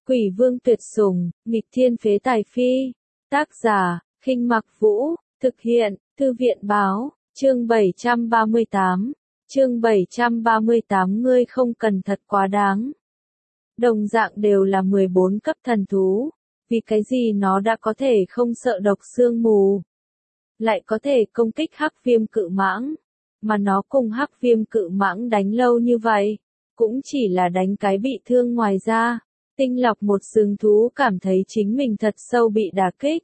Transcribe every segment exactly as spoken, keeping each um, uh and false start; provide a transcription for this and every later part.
Quỷ vương tuyệt sủng, nghịch thiên phế tài phi. Tác giả, Khinh Mặc Vũ, thực hiện, Thư viện báo, chương bảy trăm ba mươi tám. Chương bảy trăm ba mươi tám ngươi không cần thật quá đáng. Đồng dạng đều là mười bốn cấp thần thú, vì cái gì nó đã có thể không sợ độc sương mù, lại có thể công kích hắc viêm cự mãng, mà nó cùng hắc viêm cự mãng đánh lâu như vậy, cũng chỉ là đánh cái bị thương ngoài ra. Tinh lọc một sừng thú cảm thấy chính mình thật sâu bị đả kích.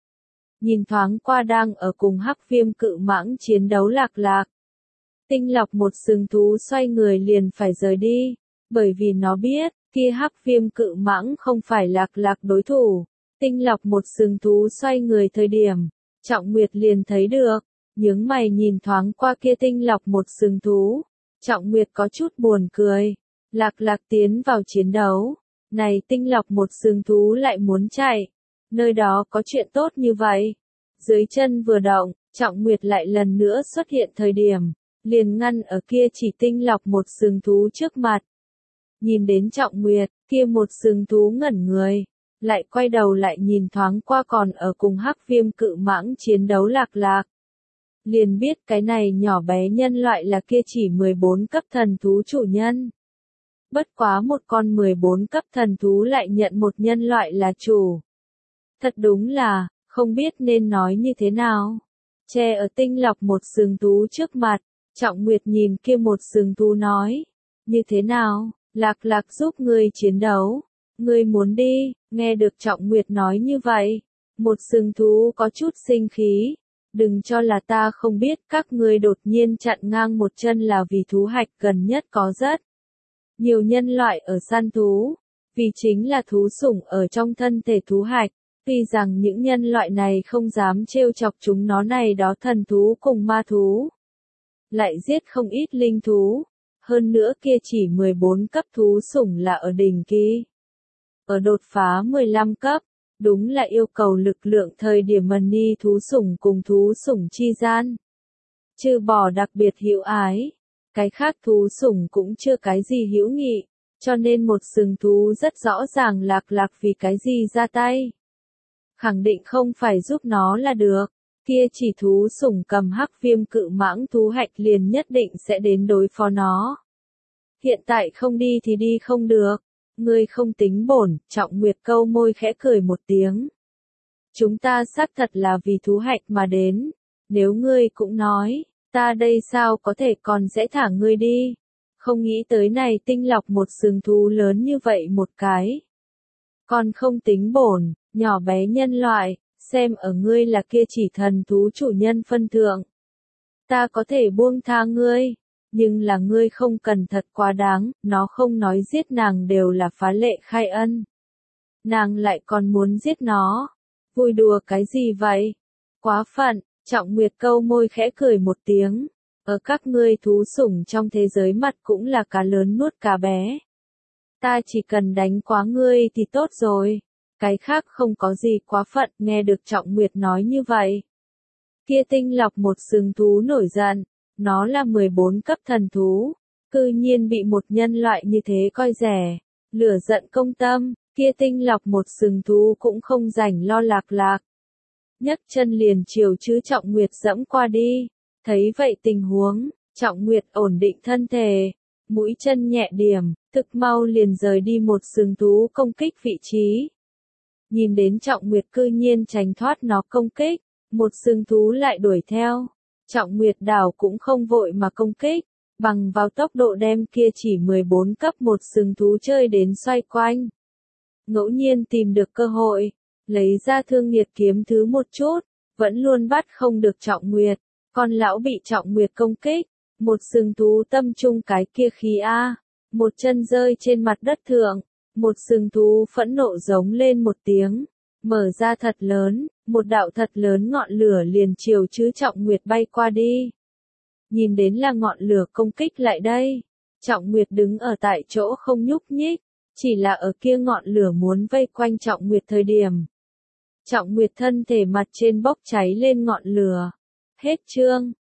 Nhìn thoáng qua đang ở cùng hắc viêm cự mãng chiến đấu lạc lạc. Tinh lọc một sừng thú xoay người liền phải rời đi, bởi vì nó biết, kia hắc viêm cự mãng không phải lạc lạc đối thủ. Tinh lọc một sừng thú xoay người thời điểm, Trọng Nguyệt liền thấy được, nhướng mày nhìn thoáng qua kia tinh lọc một sừng thú. Trọng Nguyệt có chút buồn cười, lạc lạc tiến vào chiến đấu. Này tinh lọc một sừng thú lại muốn chạy, nơi đó có chuyện tốt như vậy. Dưới chân vừa động, Trọng Nguyệt lại lần nữa xuất hiện thời điểm, liền ngăn ở kia chỉ tinh lọc một sừng thú trước mặt. Nhìn đến Trọng Nguyệt, kia một sừng thú ngẩn người, lại quay đầu lại nhìn thoáng qua còn ở cùng hắc viêm cự mãng chiến đấu lạc lạc. Liền biết cái này nhỏ bé nhân loại là kia chỉ mười bốn cấp thần thú chủ nhân. Bất quá một con mười bốn cấp thần thú lại nhận một nhân loại là chủ. Thật đúng là, không biết nên nói như thế nào. Che ở tinh lọc một sừng thú trước mặt, Trọng Nguyệt nhìn kia một sừng thú nói. Như thế nào, lạc lạc giúp ngươi chiến đấu. Ngươi muốn đi, nghe được Trọng Nguyệt nói như vậy. Một sừng thú có chút sinh khí. Đừng cho là ta không biết các ngươi đột nhiên chặn ngang một chân là vì thú hạch gần nhất có rất nhiều nhân loại ở săn thú, vì chính là thú sủng ở trong thân thể thú hạch, tuy rằng những nhân loại này không dám trêu chọc chúng nó này đó thần thú cùng ma thú, lại giết không ít linh thú, hơn nữa kia chỉ mười bốn cấp thú sủng là ở đỉnh kỳ. Ở đột phá mười lăm cấp, đúng là yêu cầu lực lượng thời điểm mần ni thú sủng cùng thú sủng chi gian. Trừ bỏ đặc biệt hữu ái. Cái khác thú sủng cũng chưa cái gì hữu nghị, cho nên một sừng thú rất rõ ràng lạc lạc vì cái gì ra tay. Khẳng định không phải giúp nó là được, kia chỉ thú sủng cầm hắc viêm cự mãng thú hạch liền nhất định sẽ đến đối phó nó. Hiện tại không đi thì đi không được, ngươi không tính bổn, Trọng Nguyệt câu môi khẽ cười một tiếng. Chúng ta xác thật là vì thú hạch mà đến, nếu ngươi cũng nói. Ta đây sao có thể còn sẽ thả ngươi đi? Không nghĩ tới này tinh lọc một sừng thú lớn như vậy một cái. Còn không tính bổn, nhỏ bé nhân loại, xem ở ngươi là kia chỉ thần thú chủ nhân phân thượng. Ta có thể buông tha ngươi, nhưng là ngươi không cần thật quá đáng, nó không nói giết nàng đều là phá lệ khai ân. Nàng lại còn muốn giết nó. Vui đùa cái gì vậy? Quá phận. Trọng Nguyệt câu môi khẽ cười một tiếng, ở các ngươi thú sủng trong thế giới mặt cũng là cá lớn nuốt cá bé. Ta chỉ cần đánh quá ngươi thì tốt rồi, cái khác không có gì quá phận. Nghe được Trọng Nguyệt nói như vậy. Kia tinh lọc một sừng thú nổi giận, nó là mười bốn cấp thần thú, cư nhiên bị một nhân loại như thế coi rẻ, lửa giận công tâm, kia tinh lọc một sừng thú cũng không rảnh lo lạc lạc. Nhấc chân liền chiều chứ Trọng Nguyệt dẫm qua đi, thấy vậy tình huống, Trọng Nguyệt ổn định thân thể, mũi chân nhẹ điểm, thực mau liền rời đi một sừng thú công kích vị trí. Nhìn đến Trọng Nguyệt cư nhiên tránh thoát nó công kích, một sừng thú lại đuổi theo, Trọng Nguyệt đảo cũng không vội mà công kích, bằng vào tốc độ đem kia chỉ mười bốn cấp một sừng thú chơi đến xoay quanh. Ngẫu nhiên tìm được cơ hội. Lấy ra thương nghiệt kiếm thứ một chút, vẫn luôn bắt không được Trọng Nguyệt, con lão bị Trọng Nguyệt công kích, một sừng thú tâm trung cái kia khí a, một chân rơi trên mặt đất thượng, một sừng thú phẫn nộ giống lên một tiếng, mở ra thật lớn, một đạo thật lớn ngọn lửa liền chiều chứ Trọng Nguyệt bay qua đi. Nhìn đến là ngọn lửa công kích lại đây, Trọng Nguyệt đứng ở tại chỗ không nhúc nhích, chỉ là ở kia ngọn lửa muốn vây quanh Trọng Nguyệt thời điểm. Trọng Nguyệt thân thể mặt trên bốc cháy lên ngọn lửa. Hết chương.